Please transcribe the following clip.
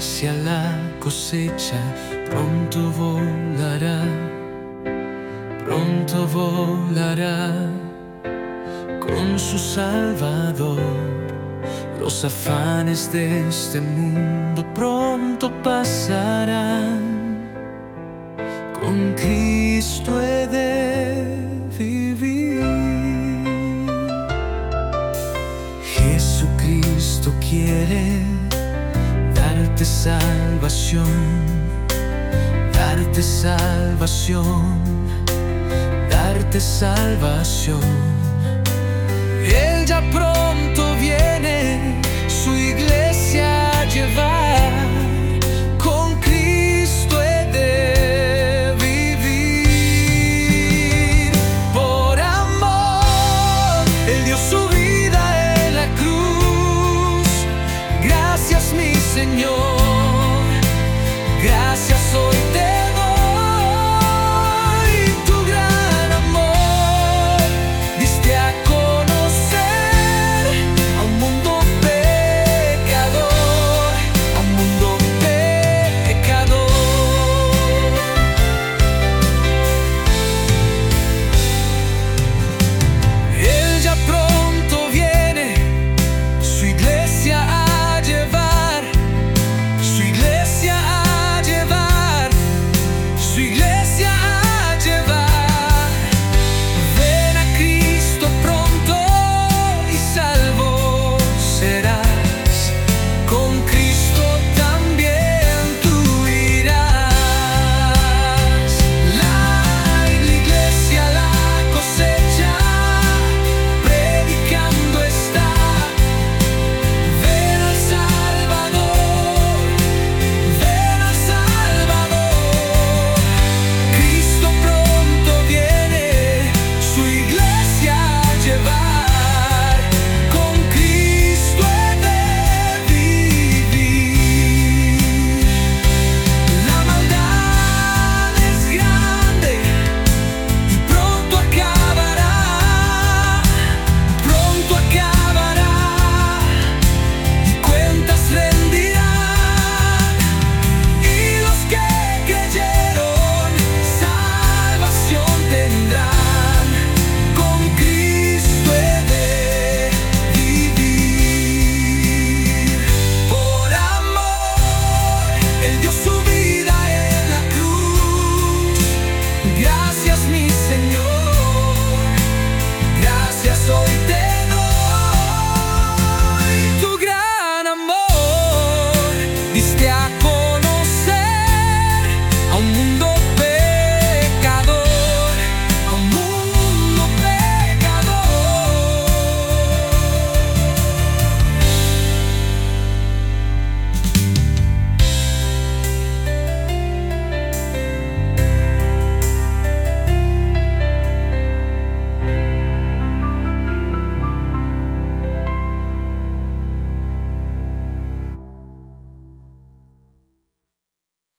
hacia la cosecha, pronto volará con su Salvador. Los afanes de este mundo pronto pasarán, con Cristo he de vivir. Jesucristo quiere darte salvación, darte salvación, darte salvación. Él ya pronto viene su iglesia a llevar, con Cristo he de vivir. Por amor, Él dio su vida en la cruz. Gracias, mi Señor.